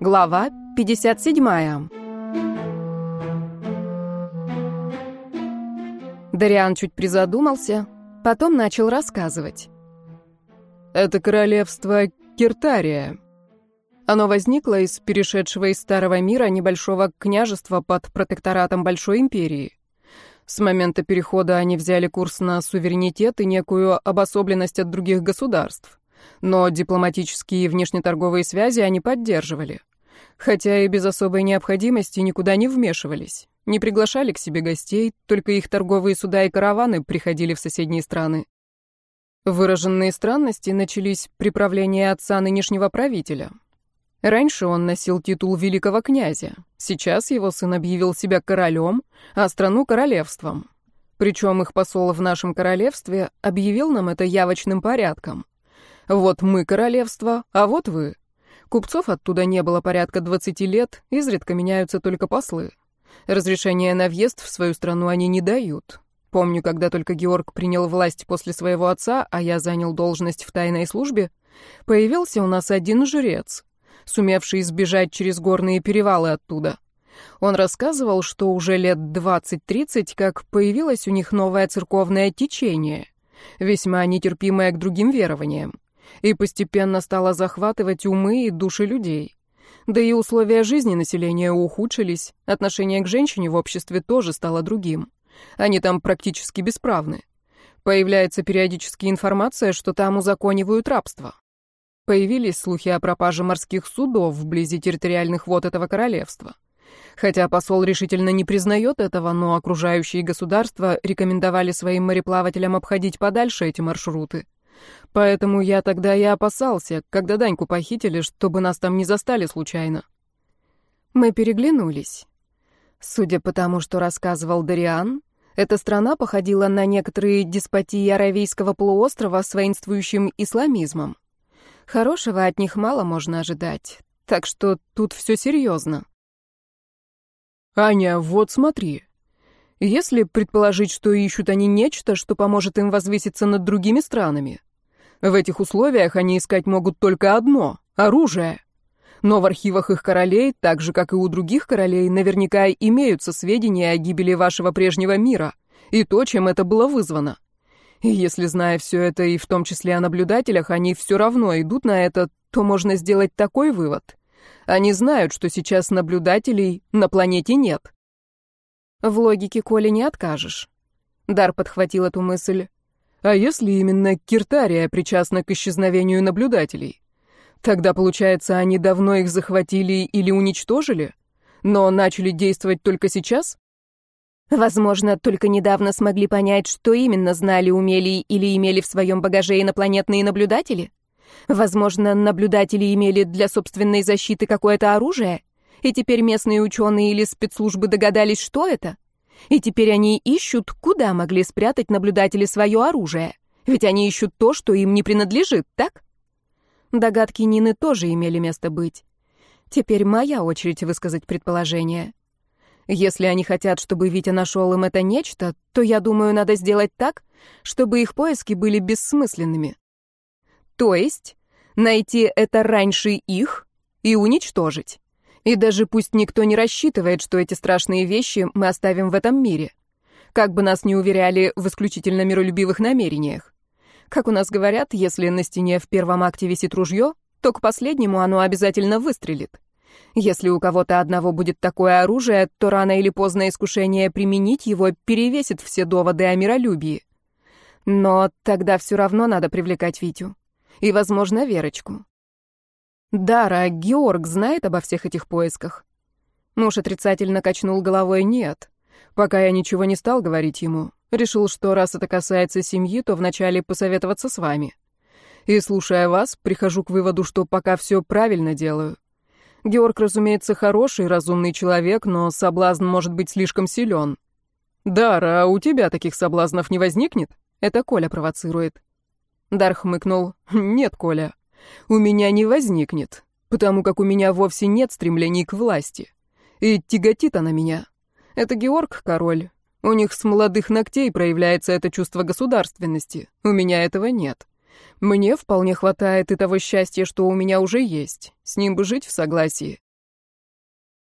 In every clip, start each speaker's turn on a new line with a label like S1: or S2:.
S1: Глава 57. Дариан чуть призадумался, потом начал рассказывать.
S2: Это королевство Киртария. Оно возникло из перешедшего из Старого мира небольшого княжества под протекторатом Большой империи. С момента перехода они взяли курс на суверенитет и некую обособленность от других государств. Но дипломатические и внешнеторговые связи они поддерживали. Хотя и без особой необходимости никуда не вмешивались. Не приглашали к себе гостей, только их торговые суда и караваны приходили в соседние страны. Выраженные странности начались при правлении отца нынешнего правителя. Раньше он носил титул великого князя. Сейчас его сын объявил себя королем, а страну — королевством. Причем их посол в нашем королевстве объявил нам это явочным порядком. Вот мы королевство, а вот вы. Купцов оттуда не было порядка 20 лет, изредка меняются только послы. Разрешения на въезд в свою страну они не дают. Помню, когда только Георг принял власть после своего отца, а я занял должность в тайной службе, появился у нас один жрец, сумевший сбежать через горные перевалы оттуда. Он рассказывал, что уже лет 20-30, как появилось у них новое церковное течение, весьма нетерпимое к другим верованиям, и постепенно стало захватывать умы и души людей. Да и условия жизни населения ухудшились, отношение к женщине в обществе тоже стало другим. Они там практически бесправны. Появляется периодически информация, что там узаконивают рабство. Появились слухи о пропаже морских судов вблизи территориальных вод этого королевства. Хотя посол решительно не признает этого, но окружающие государства рекомендовали своим мореплавателям обходить подальше эти маршруты. Поэтому я тогда и опасался, когда Даньку похитили, чтобы нас там не застали случайно.
S1: Мы переглянулись. Судя по тому, что рассказывал Дариан, эта страна походила на некоторые деспотии Аравийского полуострова с воинствующим исламизмом. Хорошего от них мало можно ожидать, так что тут все серьезно.
S2: «Аня, вот смотри. Если предположить, что ищут они нечто, что поможет им возвыситься над другими странами, в этих условиях они искать могут только одно — оружие. Но в архивах их королей, так же, как и у других королей, наверняка имеются сведения о гибели вашего прежнего мира и то, чем это было вызвано. И если, зная все это, и в том числе о наблюдателях, они все равно идут на это, то можно сделать такой вывод. Они знают, что сейчас наблюдателей на планете нет».
S1: В логике Коли не откажешь. Дар подхватил эту мысль.
S2: А если именно Киртария причастна к исчезновению наблюдателей? Тогда, получается, они давно их захватили или уничтожили, но начали действовать только сейчас?
S1: Возможно, только недавно смогли понять, что именно знали, умели или имели в своем багаже инопланетные наблюдатели? Возможно, наблюдатели имели для собственной защиты какое-то оружие, и теперь местные ученые или спецслужбы догадались, что это? И теперь они ищут, куда могли спрятать наблюдатели свое оружие. Ведь они ищут то, что им не принадлежит, так? Догадки Нины тоже имели место быть. Теперь моя очередь высказать предположение. Если они хотят, чтобы Витя нашел им это нечто, то, я думаю, надо сделать так, чтобы их поиски были бессмысленными. То есть найти это раньше их и уничтожить. И даже пусть никто не рассчитывает, что эти страшные вещи мы оставим в этом мире. Как бы нас ни уверяли в исключительно миролюбивых намерениях. Как у нас говорят, если на стене в первом акте висит ружье, то к последнему оно обязательно выстрелит. Если у кого-то одного будет такое оружие, то рано или поздно искушение применить его перевесит все доводы о миролюбии. Но тогда все равно надо привлекать Витю. И, возможно, Верочку. Дара, Георг знает обо всех этих поисках? Муж отрицательно качнул головой «нет».
S2: Пока я ничего не стал говорить ему. Решил, что раз это касается семьи, то вначале посоветоваться с вами. И, слушая вас, прихожу к выводу, что пока все правильно делаю. Георг, разумеется, хороший, разумный человек, но соблазн может быть слишком силен. «Дара, а у тебя таких соблазнов не возникнет?» Это Коля провоцирует. Дар хмыкнул. «Нет, Коля. У меня не возникнет, потому как у меня вовсе нет стремлений к власти. И тяготит она меня. Это Георг король. У них с молодых ногтей проявляется это чувство государственности. У меня этого нет. Мне вполне хватает и того счастья, что у меня уже есть. С ним бы жить в согласии.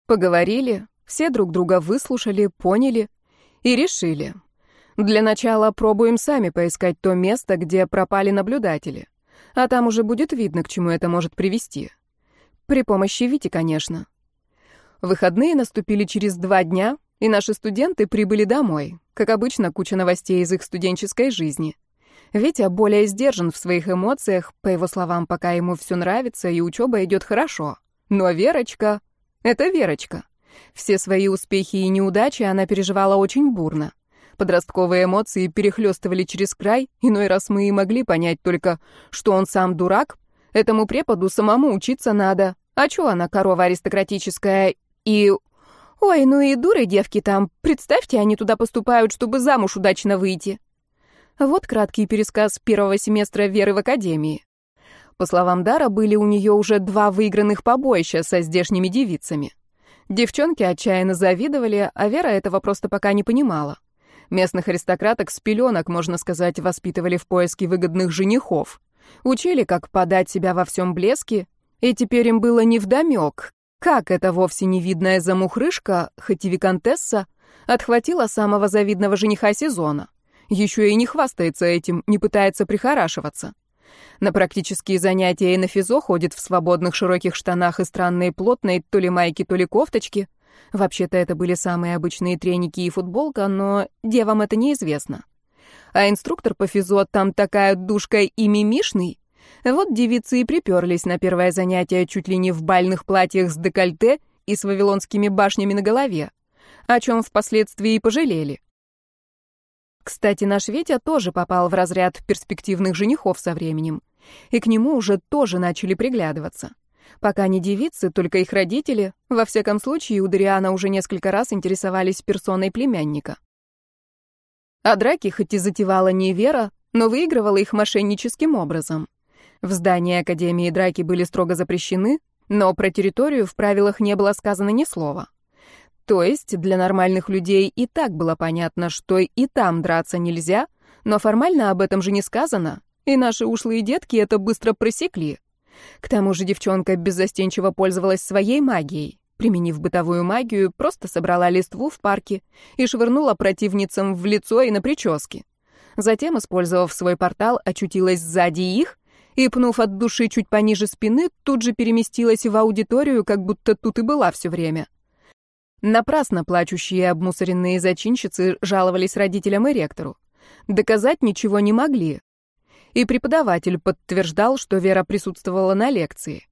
S1: Поговорили, все друг друга выслушали, поняли и решили. Для начала пробуем сами поискать то место, где пропали наблюдатели. А там уже будет видно, к чему это может привести. При помощи Вити, конечно. Выходные наступили через 2 дня, и наши студенты прибыли домой. Как обычно, куча новостей из их студенческой жизни. Витя более сдержан в своих эмоциях, по его словам, пока ему все нравится и учеба идет хорошо. Но Верочка — это Верочка. Все свои успехи и неудачи она переживала очень бурно. Подростковые эмоции перехлестывали через край, иной раз мы и могли понять только, что он сам дурак, этому преподу самому учиться надо, а чё она, корова аристократическая, и... Ой, ну и дуры девки там, представьте, они туда поступают, чтобы замуж удачно выйти. Вот краткий пересказ первого семестра Веры в академии. По словам Дара, были у нее уже 2 выигранных побоища со здешними девицами. Девчонки отчаянно завидовали, а Вера этого просто пока не понимала. Местных аристократок с пеленок, можно сказать, воспитывали в поиске выгодных женихов. Учили, как подать себя во всем блеске, и теперь им было невдомек, как эта вовсе не видная замухрышка, хоть и виконтесса, отхватила самого завидного жениха сезона. Еще и не хвастается этим, не пытается прихорашиваться. На практические занятия и на физо ходит в свободных широких штанах и странной плотной то ли майки, то ли кофточки. Вообще-то это были самые обычные треники и футболка, но девам это неизвестно. А инструктор по физо там такая душка и мимишный. Вот девицы и приперлись на первое занятие чуть ли не в бальных платьях с декольте и с вавилонскими башнями на голове, о чем впоследствии и пожалели. Кстати, наш Витя тоже попал в разряд перспективных женихов со временем, и к нему уже тоже начали приглядываться. Пока не девицы, только их родители, во всяком случае, у Дариана уже несколько раз интересовались персоной племянника. А драки хоть и затевала не Вера, но выигрывала их мошенническим образом. В здании Академии драки были строго запрещены, но про территорию в правилах не было сказано ни слова. То есть для нормальных людей и так было понятно, что и там драться нельзя, но формально об этом же не сказано, и наши ушлые детки это быстро просекли. К тому же девчонка беззастенчиво пользовалась своей магией. Применив бытовую магию, просто собрала листву в парке и швырнула противницам в лицо и на прически. Затем, использовав свой портал, очутилась сзади их и, пнув от души чуть пониже спины, тут же переместилась в аудиторию, как будто тут и была все время. Напрасно плачущие обмусоренные зачинщицы жаловались родителям и ректору. Доказать ничего не могли. И преподаватель подтверждал, что Вера присутствовала на лекции.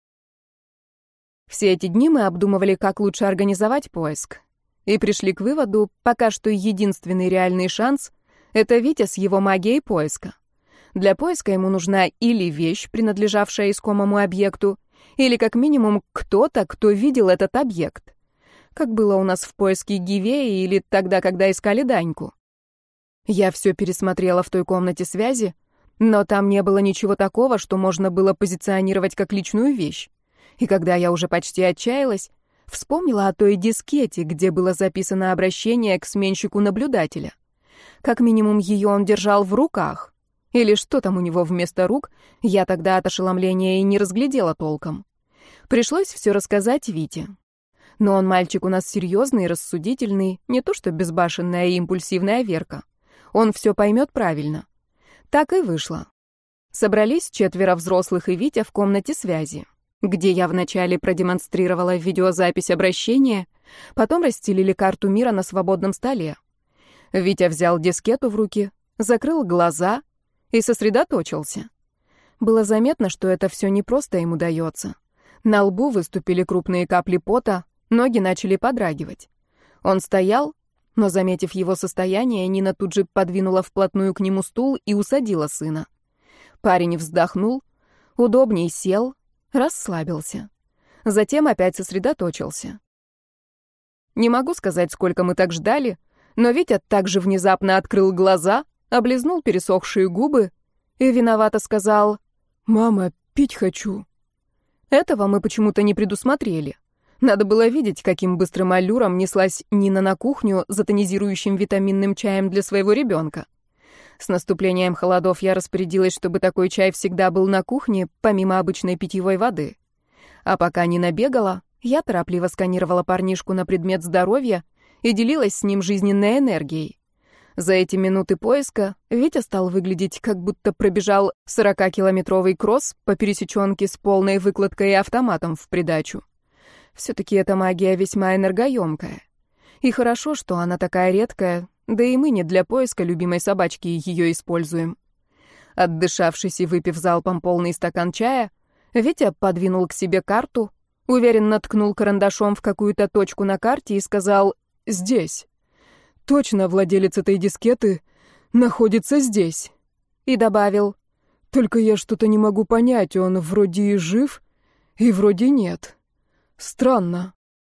S1: Все эти дни мы обдумывали, как лучше организовать поиск. И пришли к выводу, пока что единственный реальный шанс — это Витя с его магией поиска. Для поиска ему нужна или вещь, принадлежавшая искомому объекту, или как минимум кто-то, кто видел этот объект. Как было у нас в поиске Гивеи или тогда, когда искали Даньку. Я все пересмотрела в той комнате связи, но там не было ничего такого, что можно было позиционировать как личную вещь. И когда я уже почти отчаялась, вспомнила о той дискете, где было записано обращение к сменщику наблюдателя. Как минимум ее он держал в руках. Или что там у него вместо рук, я тогда от ошеломления и не разглядела толком. Пришлось все рассказать Вите. Но он мальчик у нас серьезный, рассудительный, не то что безбашенная и импульсивная Верка. Он все поймет правильно. Так и вышло. Собрались 4 взрослых и Витя в комнате связи, где я вначале продемонстрировала видеозапись обращения, потом расстелили карту мира на свободном столе. Витя взял дискету в руки, закрыл глаза и сосредоточился. Было заметно, что это все не просто ему дается. На лбу выступили крупные капли пота, ноги начали подрагивать. Он стоял, но, заметив его состояние, Нина тут же подвинула вплотную к нему стул и усадила сына. Парень вздохнул, удобней сел, расслабился. Затем опять сосредоточился. Не могу сказать, сколько мы так ждали, но Витя также внезапно открыл глаза, облизнул пересохшие губы и виновато сказал: «Мама, пить хочу». Этого мы почему-то не предусмотрели. Надо было видеть, каким быстрым аллюром неслась Нина на кухню за тонизирующим витаминным чаем для своего ребенка. С наступлением холодов я распорядилась, чтобы такой чай всегда был на кухне, помимо обычной питьевой воды. А пока Нина бегала, Я торопливо сканировала парнишку на предмет здоровья и делилась с ним жизненной энергией. За эти минуты поиска Витя стал выглядеть, как будто пробежал 40-километровый кросс по пересеченке с полной выкладкой и автоматом в придачу. Все-таки эта магия весьма энергоемкая. И хорошо, что она такая редкая, да и мы не для поиска любимой собачки ее используем. Отдышавшись и выпив залпом полный стакан чая, Витя подвинул к себе карту, уверенно ткнул карандашом в какую-то точку на карте и сказал «Здесь». Точно владелец этой дискеты находится здесь. И добавил «Только я что-то не могу понять, он вроде и жив, и вроде нет. Странно».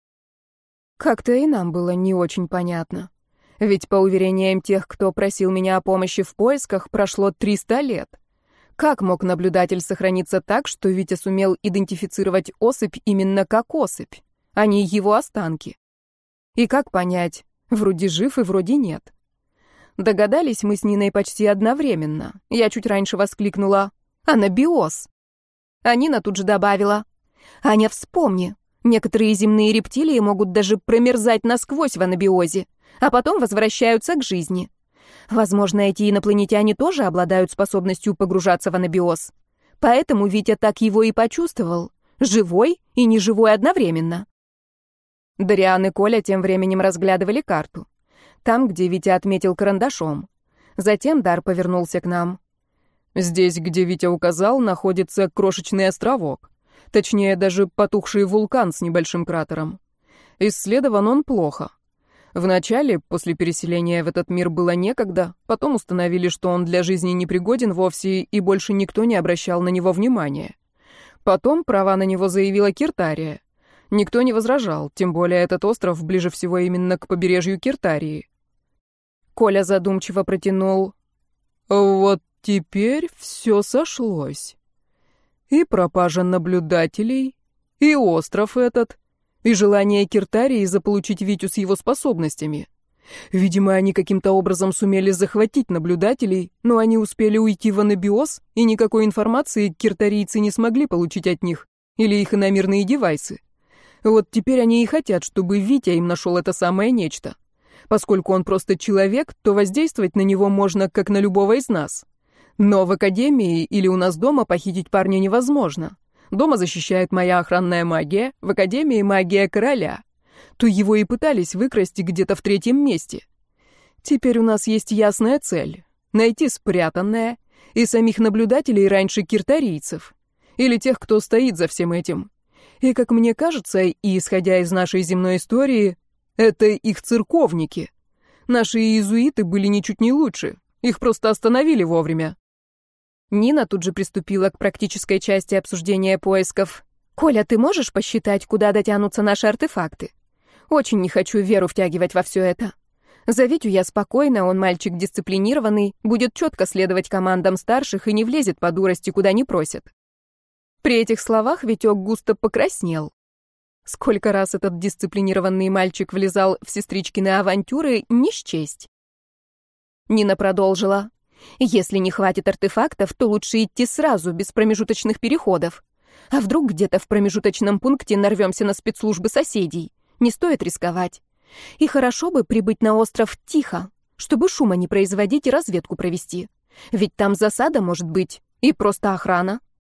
S1: Как-то и нам было не очень понятно. Ведь, по уверениям тех, кто просил меня о помощи в поисках, прошло 300 лет. Как мог наблюдатель сохраниться так, что Витя сумел идентифицировать особь именно как особь, а не его останки? И как понять, вроде жив и вроде нет? Догадались мы с Ниной почти одновременно. Я чуть раньше воскликнула «Анабиоз!». А Нина тут же добавила «Аня, вспомни, некоторые земные рептилии могут даже промерзать насквозь в анабиозе, а потом возвращаются к жизни. Возможно, эти инопланетяне тоже обладают способностью погружаться в анабиоз. Поэтому Витя так его и почувствовал, живой и неживой одновременно». Дариан и Коля тем временем разглядывали карту. Там, где Витя отметил карандашом. Затем Дар повернулся к нам. «Здесь, где Витя указал, находится крошечный островок. Точнее, даже потухший вулкан с небольшим кратером. Исследован он плохо. Вначале, после переселения в этот мир было некогда, потом установили, что он для жизни непригоден вовсе, и больше никто не обращал на него внимания. Потом права на него заявила Киртария. Никто не возражал, тем более этот остров ближе всего именно к побережью Киртарии. Коля задумчиво протянул: «Вот теперь все сошлось. И пропажа наблюдателей, и остров этот, и желание Киртарии заполучить Витю с его способностями. Видимо, они каким-то образом сумели захватить наблюдателей, но они успели уйти в анабиоз, и никакой информации киртарийцы не смогли получить от них, или их иномирные девайсы. Вот теперь они и хотят, чтобы Витя им нашел это самое нечто. Поскольку он просто человек, то воздействовать на него можно, как на любого из нас. Но в академии или у нас дома похитить парня невозможно. Дома защищает моя охранная магия, в академии магия короля. То его и пытались выкрасть где-то в 3-м месте. Теперь у нас есть ясная цель — найти спрятанное и самих наблюдателей раньше киртарийцев. Или тех, кто стоит за всем этим. И, как мне кажется, и исходя из нашей земной истории, это их церковники. Наши иезуиты были ничуть не лучше. Их просто остановили вовремя». Нина тут же приступила к практической части обсуждения поисков. «Коля, ты можешь посчитать, куда дотянутся наши артефакты? Очень не хочу Веру втягивать во все это. За Витю я спокойна, он мальчик дисциплинированный, будет четко следовать командам старших и не влезет по дурости, куда не просят». При этих словах Витек густо покраснел. Сколько раз этот дисциплинированный мальчик влезал в сестричкины авантюры, не счесть. Нина продолжила. «Если не хватит артефактов, то лучше идти сразу, без промежуточных переходов. А вдруг где-то в промежуточном пункте нарвемся на спецслужбы соседей? Не стоит рисковать. И хорошо бы прибыть на остров тихо, чтобы шума не производить и разведку провести. Ведь там засада может быть, и просто охрана».